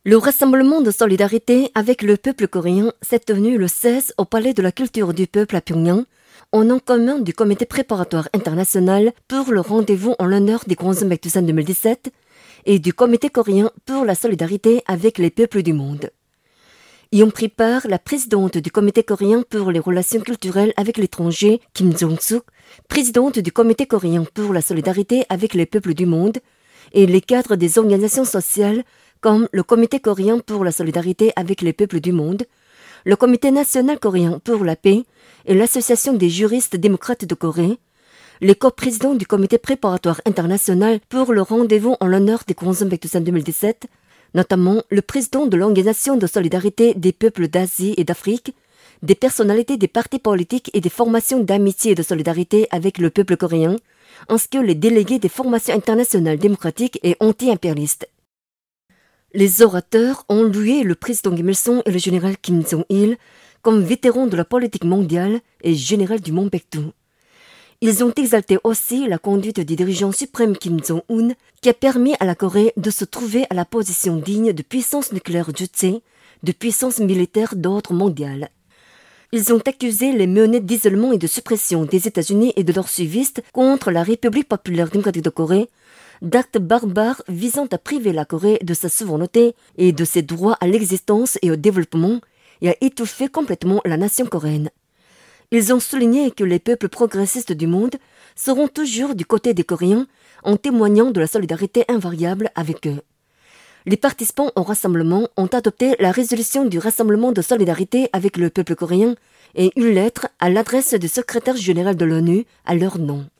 Le rassemblement de solidarité avec le peuple coréen s'est tenu le 16 au Palais de la Culture du Peuple à Pyongyang, au nom commun du Comité préparatoire international pour le rendez-vous en l'honneur des Grands Hommes Baek-Tusan 2017 et du Comité coréen pour la solidarité avec les peuples du monde. Y ont pris part la présidente du Comité coréen pour les relations culturelles avec l'étranger, Kim Jong-suk, présidente du Comité coréen pour la solidarité avec les peuples du monde, et les cadres des organisations sociales comme le Comité coréen pour la solidarité avec les peuples du monde, le Comité national coréen pour la paix et l'Association des juristes démocrates de Corée, les coprésidents du Comité préparatoire international pour le rendez-vous en l'honneur des Grands Hommes Baek-Tusan 2017, notamment le président de l'Organisation de solidarité des peuples d'Asie et d'Afrique, des personnalités des partis politiques et des formations d'amitié et de solidarité avec le peuple coréen, ainsi que les délégués des formations internationales démocratiques et anti-impérialistes. Les orateurs ont loué le président Kim Il-sung et le général Kim Jong-il comme vétérans de la politique mondiale et général du Mont Baekdu. Ils ont exalté aussi la conduite du dirigeant suprême Kim Jong-un qui a permis à la Corée de se trouver à la position digne de puissance nucléaire jutée, de puissance militaire d'ordre mondial. Ils ont accusé les menées d'isolement et de suppression des États-Unis et de leurs suivistes contre la République populaire démocratique de Corée d'actes barbares visant à priver la Corée de sa souveraineté et de ses droits à l'existence et au développement et à étouffer complètement la nation coréenne. Ils ont souligné que les peuples progressistes du monde seront toujours du côté des Coréens en témoignant de la solidarité invariable avec eux. Les participants au rassemblement ont adopté la résolution du rassemblement de solidarité avec le peuple coréen et une lettre à l'adresse du secrétaire général de l'ONU à leur nom.